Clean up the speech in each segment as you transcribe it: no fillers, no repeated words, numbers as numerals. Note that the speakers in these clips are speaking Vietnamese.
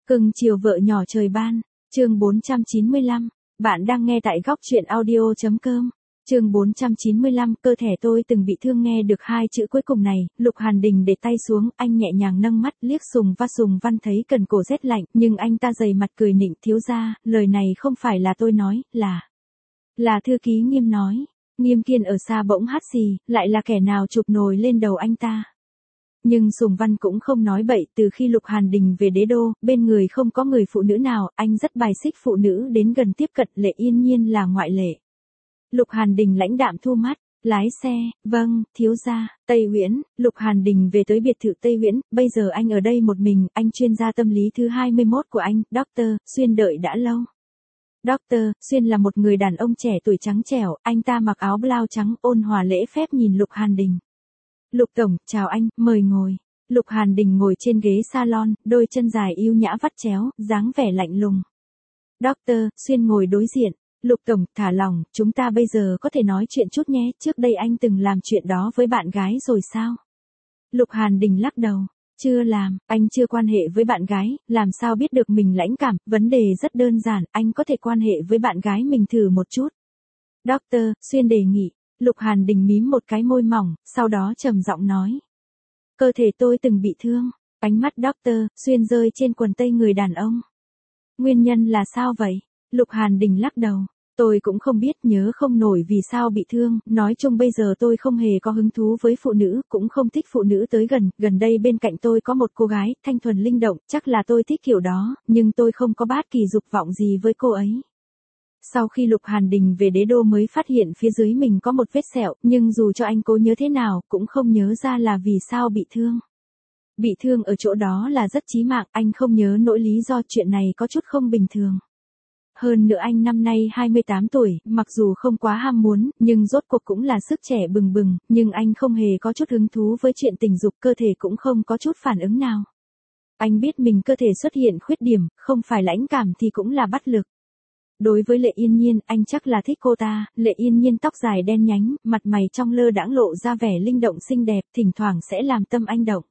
Cưng chiều vợ nhỏ trời ban, chương 495, bạn đang nghe tại góc truyện audio.com. Chương 495, cơ thể tôi từng bị thương. Nghe được hai chữ cuối cùng này, Lục Hàn Đình để tay xuống, anh nhẹ nhàng nâng mắt liếc Sùng Văn thấy cần cổ rét lạnh, nhưng anh ta dày mặt cười nịnh, thiếu gia, lời này không phải là tôi nói, là thư ký Nghiêm nói. Nghiêm Kiên ở xa bỗng hắt xì, lại là kẻ nào chụp nồi lên đầu anh ta. Nhưng Sùng Văn cũng không nói bậy, từ khi Lục Hàn Đình về đế đô, bên người không có người phụ nữ nào, anh rất bài xích phụ nữ đến gần tiếp cận, Lệ Yên Nhiên là ngoại lệ. Lục Hàn Đình lãnh đạm thu mắt, lái xe, vâng, thiếu gia, Tây Uyển. Lục Hàn Đình về tới biệt thự Tây Uyển, bây giờ anh ở đây một mình, anh chuyên gia tâm lý thứ 21 của anh, Dr. Xuyên đợi đã lâu. Dr. Xuyên là một người đàn ông trẻ tuổi trắng trẻo, anh ta mặc áo blau trắng ôn hòa lễ phép nhìn Lục Hàn Đình. Lục tổng, chào anh, mời ngồi. Lục Hàn Đình ngồi trên ghế salon, đôi chân dài yêu nhã vắt chéo, dáng vẻ lạnh lùng. Dr. Xuyên ngồi đối diện. Lục tổng, thả lòng, chúng ta bây giờ có thể nói chuyện chút nhé, trước đây anh từng làm chuyện đó với bạn gái rồi sao? Lục Hàn Đình lắc đầu. Chưa làm, anh chưa quan hệ với bạn gái, làm sao biết được mình lãnh cảm, vấn đề rất đơn giản, anh có thể quan hệ với bạn gái mình thử một chút. Dr. Xuyên đề nghị. Lục Hàn Đình mím một cái môi mỏng, sau đó trầm giọng nói. Cơ thể tôi từng bị thương, ánh mắt Dr. Xuyên rơi trên quần tây người đàn ông. Nguyên nhân là sao vậy? Lục Hàn Đình lắc đầu. Tôi cũng không biết, nhớ không nổi vì sao bị thương, nói chung bây giờ tôi không hề có hứng thú với phụ nữ, cũng không thích phụ nữ tới gần đây bên cạnh tôi có một cô gái, thanh thuần linh động, chắc là tôi thích kiểu đó, nhưng tôi không có bất kỳ dục vọng gì với cô ấy. Sau khi Lục Hàn Đình về đế đô mới phát hiện phía dưới mình có một vết sẹo, nhưng dù cho anh cố nhớ thế nào, cũng không nhớ ra là vì sao bị thương. Bị thương ở chỗ đó là rất chí mạng, anh không nhớ nỗi lý do, chuyện này có chút không bình thường. Hơn nữa anh năm nay 28 tuổi, mặc dù không quá ham muốn, nhưng rốt cuộc cũng là sức trẻ bừng bừng, nhưng anh không hề có chút hứng thú với chuyện tình dục, cơ thể cũng không có chút phản ứng nào. Anh biết mình cơ thể xuất hiện khuyết điểm, không phải lãnh cảm thì cũng là bất lực. Đối với Lệ Yên Nhiên, anh chắc là thích cô ta. Lệ Yên Nhiên tóc dài đen nhánh, mặt mày trong lơ đãng lộ ra vẻ linh động xinh đẹp, thỉnh thoảng sẽ làm tâm anh động.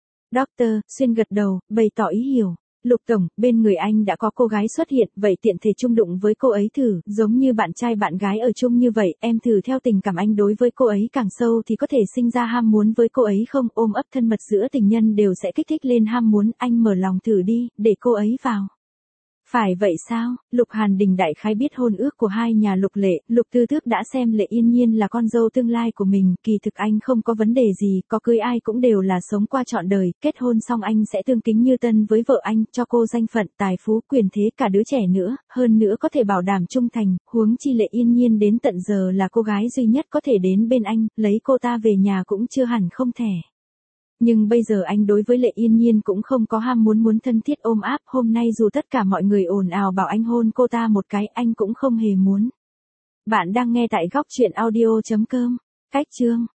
Dr. Xuyên gật đầu, bày tỏ ý hiểu. Lục tổng, bên người anh đã có cô gái xuất hiện, vậy tiện thể chung đụng với cô ấy thử, giống như bạn trai bạn gái ở chung như vậy, em thử theo tình cảm anh đối với cô ấy càng sâu thì có thể sinh ra ham muốn với cô ấy không, ôm ấp thân mật giữa tình nhân đều sẽ kích thích lên ham muốn, anh mở lòng thử đi, để cô ấy vào. Phải vậy sao? Lục Hàn Đình đại khái biết hôn ước của hai nhà Lục Lệ, Lục Tư Tước đã xem Lệ Yên Nhiên là con dâu tương lai của mình, kỳ thực anh không có vấn đề gì, có cưới ai cũng đều là sống qua trọn đời, kết hôn xong anh sẽ tương kính như tân với vợ anh, cho cô danh phận, tài phú, quyền thế cả đứa trẻ nữa, hơn nữa có thể bảo đảm trung thành, huống chi Lệ Yên Nhiên đến tận giờ là cô gái duy nhất có thể đến bên anh, lấy cô ta về nhà cũng chưa hẳn không thể. Nhưng bây giờ anh đối với Lệ Yên Nhiên cũng không có ham muốn thân thiết ôm áp, hôm nay dù tất cả mọi người ồn ào bảo anh hôn cô ta một cái, anh cũng không hề muốn. Bạn đang nghe tại góc truyện audio.com. Cách chương